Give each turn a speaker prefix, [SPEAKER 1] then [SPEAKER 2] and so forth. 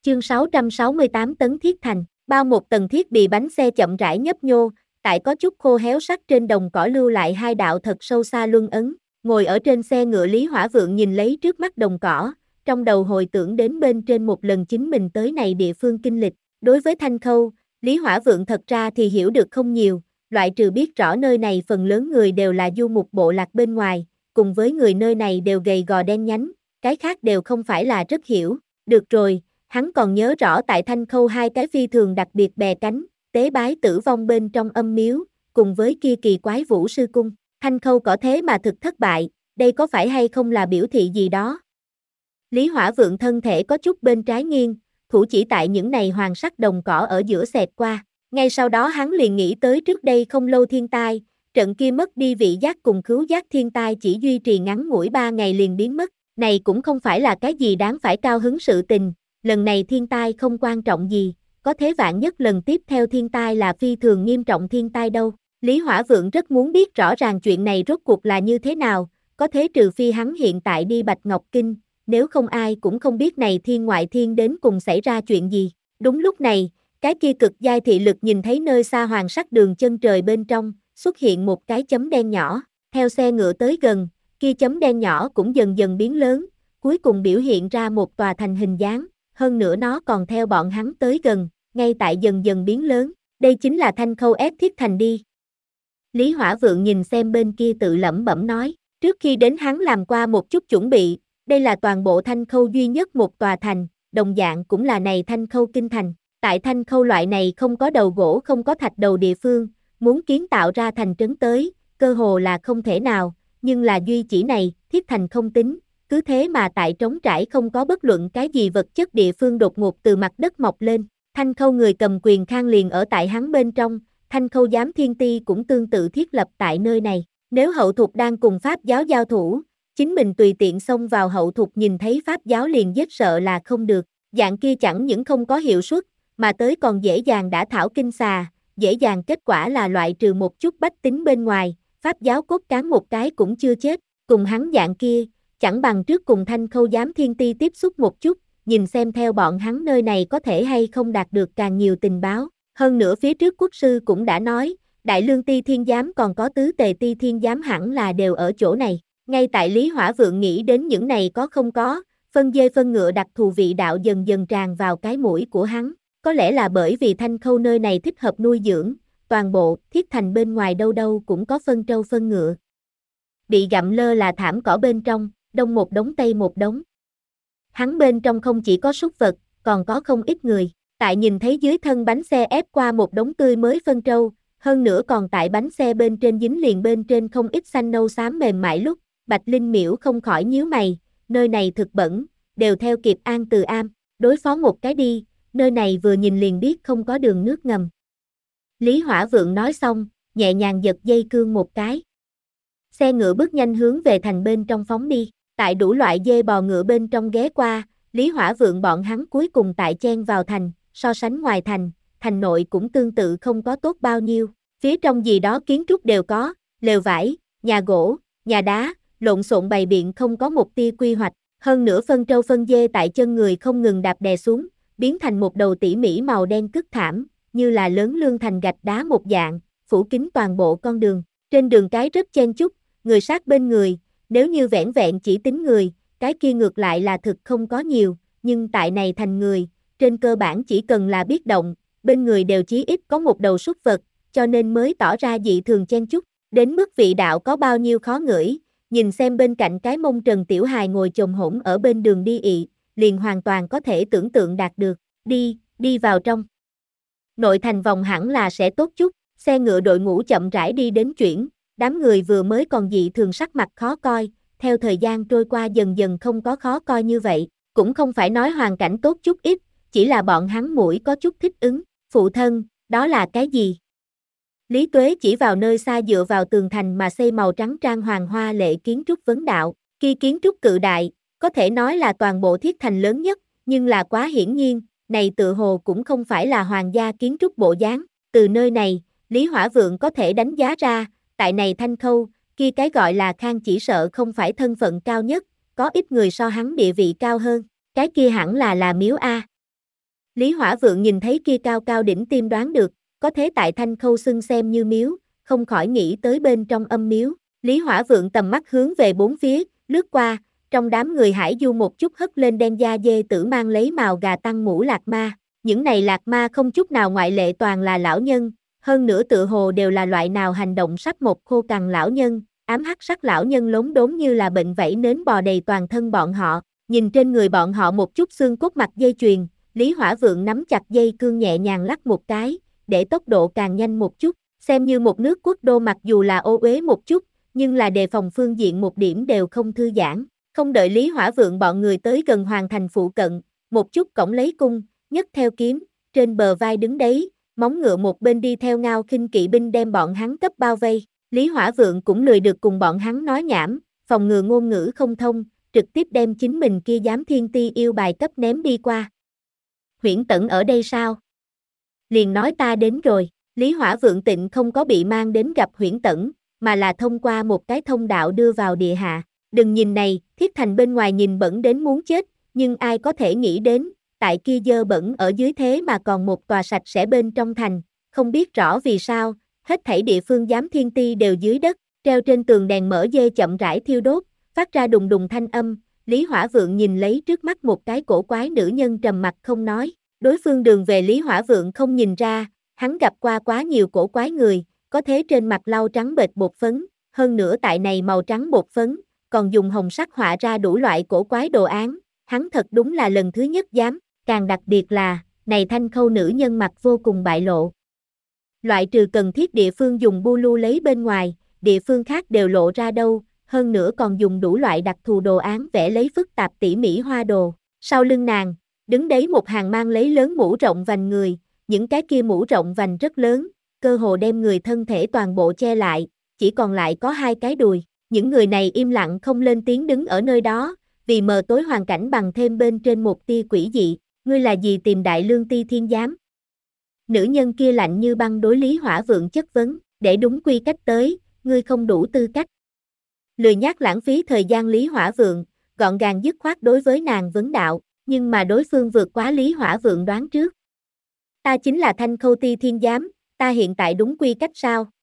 [SPEAKER 1] Chương 668 tấn thiết thành, bao một tầng thiết bị bánh xe chậm rãi nhấp nhô, tại có chút khô héo sắt trên đồng cỏ lưu lại hai đạo thật sâu xa luân ấn. Ngồi ở trên xe ngựa Lý Hỏa Vượng nhìn lấy trước mắt đồng cỏ, trong đầu hồi tưởng đến bên trên một lần chính mình tới này địa phương kinh lịch. Đối với Thanh Khâu, Lý Hỏa Vượng thật ra thì hiểu được không nhiều, loại trừ biết rõ nơi này phần lớn người đều là du mục bộ lạc bên ngoài, cùng với người nơi này đều gầy gò đen nhánh, cái khác đều không phải là rất hiểu. Được rồi, hắn còn nhớ rõ tại Thanh Khâu hai cái phi thường đặc biệt bè cánh, tế bái tử vong bên trong âm miếu, cùng với kia kỳ quái vũ sư cung. Thanh Khâu có thế mà thực thất bại, đây có phải hay không là biểu thị gì đó? Lý Hỏa Vượng thân thể có chút bên trái nghiêng, thủ chỉ tại những này hoàng sắc đồng cỏ ở giữa xẹt qua. Ngay sau đó hắn liền nghĩ tới trước đây không lâu thiên tai, trận kia mất đi vị giác cùng khứu giác thiên tai chỉ duy trì ngắn ngủi 3 ngày liền biến mất. Này cũng không phải là cái gì đáng phải cao hứng sự tình, lần này thiên tai không quan trọng gì, có thế vạn nhất lần tiếp theo thiên tai là phi thường nghiêm trọng thiên tai đâu. Lý Hỏa Vượng rất muốn biết rõ ràng chuyện này rốt cuộc là như thế nào, có thế trừ phi hắn hiện tại đi Bạch Ngọc Kinh, nếu không ai cũng không biết này thiên ngoại thiên đến cùng xảy ra chuyện gì. Đúng lúc này, cái kia cực giai thị lực nhìn thấy nơi xa hoàng sắc đường chân trời bên trong, xuất hiện một cái chấm đen nhỏ, theo xe ngựa tới gần, kia chấm đen nhỏ cũng dần dần biến lớn, cuối cùng biểu hiện ra một tòa thành hình dáng, hơn nữa nó còn theo bọn hắn tới gần, ngay tại dần dần biến lớn, đây chính là Thanh Khâu ép thiết thành đi. Lý Hỏa Vượng nhìn xem bên kia tự lẩm bẩm nói, trước khi đến hắn làm qua một chút chuẩn bị, đây là toàn bộ Thanh Khâu duy nhất một tòa thành, đồng dạng cũng là này Thanh Khâu kinh thành. Tại Thanh Khâu loại này không có đầu gỗ không có thạch đầu địa phương, muốn kiến tạo ra thành trấn tới, cơ hồ là không thể nào, nhưng là duy chỉ này, thiết thành không tính, cứ thế mà tại trống trải không có bất luận cái gì vật chất địa phương đột ngột từ mặt đất mọc lên. Thanh Khâu người cầm quyền khang liền ở tại hắn bên trong, Thanh Khâu giám thiên ti cũng tương tự thiết lập tại nơi này. Nếu hậu thục đang cùng Pháp giáo giao thủ, chính mình tùy tiện xông vào hậu thục nhìn thấy Pháp giáo liền giết sợ là không được, dạng kia chẳng những không có hiệu suất, mà tới còn dễ dàng đã thảo kinh xà, dễ dàng kết quả là loại trừ một chút bách tính bên ngoài, Pháp giáo cốt cán một cái cũng chưa chết, cùng hắn dạng kia, chẳng bằng trước cùng Thanh Khâu giám thiên ti tiếp xúc một chút, nhìn xem theo bọn hắn nơi này có thể hay không đạt được càng nhiều tình báo. Hơn nữa phía trước quốc sư cũng đã nói, Đại Lương Ti Thiên Giám còn có Tứ Tề Ti Thiên Giám hẳn là đều ở chỗ này. Ngay tại Lý Hỏa Vượng nghĩ đến những này có không có, phân dê phân ngựa đặc thù vị đạo dần dần tràn vào cái mũi của hắn. Có lẽ là bởi vì Thanh Khâu nơi này thích hợp nuôi dưỡng, toàn bộ thiết thành bên ngoài đâu đâu cũng có phân trâu phân ngựa. Bị gặm lơ là thảm cỏ bên trong, đông một đống tây một đống. Hắn bên trong không chỉ có súc vật, còn có không ít người. Tại nhìn thấy dưới thân bánh xe ép qua một đống tươi mới phân trâu, hơn nữa còn tại bánh xe bên trên dính liền bên trên không ít xanh nâu xám mềm mại lúc, Bạch Linh Miễu không khỏi nhíu mày, nơi này thực bẩn, đều theo kịp An Từ Am, đối phó một cái đi, nơi này vừa nhìn liền biết không có đường nước ngầm. Lý Hỏa Vượng nói xong, nhẹ nhàng giật dây cương một cái. Xe ngựa bước nhanh hướng về thành bên trong phóng đi, tại đủ loại dê bò ngựa bên trong ghé qua, Lý Hỏa Vượng bọn hắn cuối cùng tại chen vào thành, so sánh ngoài thành, thành nội cũng tương tự không có tốt bao nhiêu, phía trong gì đó kiến trúc đều có, lều vải, nhà gỗ, nhà đá, lộn xộn bày biện không có một tia quy hoạch, hơn nữa phân trâu phân dê tại chân người không ngừng đạp đè xuống, biến thành một đầu tỉ mỉ màu đen cứt thảm, như là lớn lương thành gạch đá một dạng, phủ kín toàn bộ con đường, trên đường cái rất chen chúc, người sát bên người, nếu như vẻn vẹn chỉ tính người, cái kia ngược lại là thực không có nhiều, nhưng tại này thành người, trên cơ bản chỉ cần là biết động, bên người đều chí ít có một đầu súc vật, cho nên mới tỏ ra dị thường chen chúc, đến mức vị đạo có bao nhiêu khó ngửi, nhìn xem bên cạnh cái mông Trần Tiểu Hài ngồi chồm hổm ở bên đường đi ị, liền hoàn toàn có thể tưởng tượng đạt được, đi vào trong. Nội thành vòng hẳn là sẽ tốt chút, xe ngựa đội ngũ chậm rãi đi đến chuyển, đám người vừa mới còn dị thường sắc mặt khó coi, theo thời gian trôi qua dần dần không có khó coi như vậy, cũng không phải nói hoàn cảnh tốt chút ít, chỉ là bọn hắn mũi có chút thích ứng, phụ thân, đó là cái gì? Lý Tuế chỉ vào nơi xa dựa vào tường thành mà xây màu trắng trang hoàng hoa lệ kiến trúc vấn đạo, kia kiến trúc cự đại, có thể nói là toàn bộ thiết thành lớn nhất, nhưng là quá hiển nhiên, này tự hồ cũng không phải là hoàng gia kiến trúc bộ dáng, từ nơi này, Lý Hỏa Vượng có thể đánh giá ra, tại này Thanh Khâu, kia cái gọi là Khang chỉ sợ không phải thân phận cao nhất, có ít người so hắn địa vị cao hơn, cái kia hẳn là miếu A. Lý Hỏa Vượng nhìn thấy kia cao cao đỉnh tim đoán được, có thế tại Thanh Khâu xưng xem như miếu, không khỏi nghĩ tới bên trong âm miếu. Lý Hỏa Vượng tầm mắt hướng về bốn phía, lướt qua, trong đám người hải du một chút hất lên đen da dê tử mang lấy mào gà tăng mũ lạc ma. Những này lạc ma không chút nào ngoại lệ toàn là lão nhân, hơn nữa tựa hồ đều là loại nào hành động sắp một khô cằn lão nhân, ám hắc sắc lão nhân lốm đốm như là bệnh vảy nến bò đầy toàn thân bọn họ, nhìn trên người bọn họ một chút xương cốt mặt dây chuyền, Lý Hỏa Vượng nắm chặt dây cương nhẹ nhàng lắc một cái, để tốc độ càng nhanh một chút, xem như một nước quốc đô mặc dù là ô uế một chút, nhưng là đề phòng phương diện một điểm đều không thư giãn, không đợi Lý Hỏa Vượng bọn người tới gần hoàng thành phụ cận, một chút cổng lấy cung, nhấc theo kiếm, trên bờ vai đứng đấy, móng ngựa một bên đi theo Ngao Khinh kỵ binh đem bọn hắn cấp bao vây, Lý Hỏa Vượng cũng lười được cùng bọn hắn nói nhảm, phòng ngừa ngôn ngữ không thông, trực tiếp đem chính mình kia giám thiên ti yêu bài cấp ném đi qua. Huyễn Tẩn ở đây sao? Liền nói ta đến rồi, Lý Hỏa Vượng Tịnh không có bị mang đến gặp Huyễn Tẩn, mà là thông qua một cái thông đạo đưa vào địa hạ. Đừng nhìn này, Thiết Thành bên ngoài nhìn bẩn đến muốn chết, nhưng ai có thể nghĩ đến, tại kia dơ bẩn ở dưới thế mà còn một tòa sạch sẽ bên trong thành, không biết rõ vì sao, hết thảy địa phương giám thiên ti đều dưới đất, treo trên tường đèn mở dê chậm rãi thiêu đốt, phát ra đùng đùng thanh âm, Lý Hỏa Vượng nhìn lấy trước mắt một cái cổ quái nữ nhân trầm mặt không nói, đối phương đường về Lý Hỏa Vượng không nhìn ra, hắn gặp qua quá nhiều cổ quái người, có thế trên mặt lau trắng bệt bột phấn, hơn nữa tại này màu trắng bột phấn, còn dùng hồng sắc họa ra đủ loại cổ quái đồ án, hắn thật đúng là lần thứ nhất dám, càng đặc biệt là, này Thanh Khâu nữ nhân mặt vô cùng bại lộ. Loại trừ cần thiết địa phương dùng bu lu lấy bên ngoài, địa phương khác đều lộ ra đâu, hơn nữa còn dùng đủ loại đặc thù đồ án vẽ lấy phức tạp tỉ mỉ hoa đồ. Sau lưng nàng, đứng đấy một hàng mang lấy lớn mũ rộng vành người, những cái kia mũ rộng vành rất lớn, cơ hồ đem người thân thể toàn bộ che lại, chỉ còn lại có hai cái đùi. Những người này im lặng không lên tiếng đứng ở nơi đó, vì mờ tối hoàn cảnh bằng thêm bên trên một tia quỷ dị, ngươi là gì tìm Đại Lương Ti Thiên Giám? Nữ nhân kia lạnh như băng đối Lý Hỏa Vượng chất vấn, để đúng quy cách tới, ngươi không đủ tư cách. Lười nhác lãng phí thời gian Lý Hỏa Vượng, gọn gàng dứt khoát đối với nàng vấn đạo, nhưng mà đối phương vượt quá Lý Hỏa Vượng đoán trước. Ta chính là Thanh Khâu Ti Thiên Giám, ta hiện tại đúng quy cách sao?